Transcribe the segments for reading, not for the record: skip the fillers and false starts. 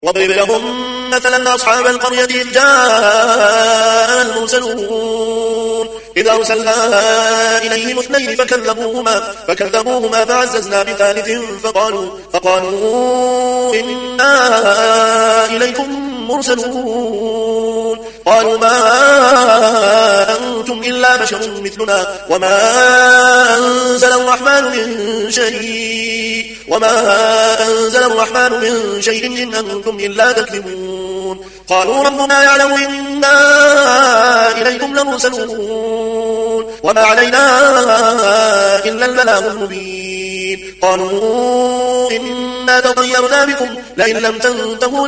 واضرب لهم مثلا أصحاب القرية إذ جاء المرسلون إذ أرسلنا إليهم اثنين فكذبوهما فعززنا بثالث فقالوا إنا إليكم مرسلون قالوا ما أنتم إلا بشر مثلنا وما أنزل الرحمن من شيء إن أنتم إلا تكذبون قالوا ربنا يعلم إنا إليكم لمرسلون وما علينا إلا البلاغ المبين قالوا إنا تطيرنا بكم لئن لم تنتهوا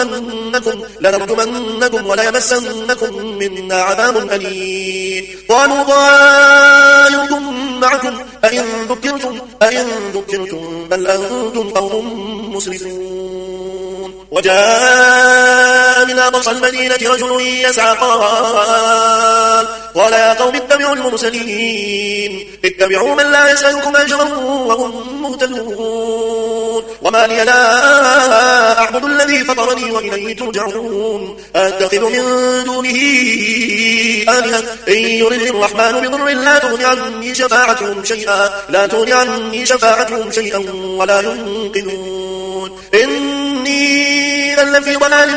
لنرجمنكم وليمسنكم منا عذاب أليم قالوا طائركم معكم أئن ذكرتم بل أنتم قوم مسرفون وجاء من أقصى المدينة رجل يسعى قال يا قوم اتبعوا المرسلين اتبعوا من لا يسألكم أجرا وهم مهتدون وما لي لا أعبد الذي فطرني وإليه ترجعون أتخذ من دونه آلهة إن يردني الرحمن بضر لا تغني عني شفاعتهم شيئا ولا ينقذون إني لفي ضلال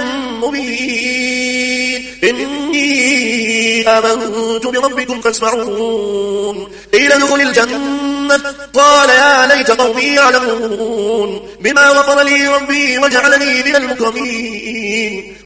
مبين إني آمنت بربكم فاسمعون قيل ادخل الجنة قال يا ليت قومي يعلمون بما غفر لي ربي وجعلني من المكرمين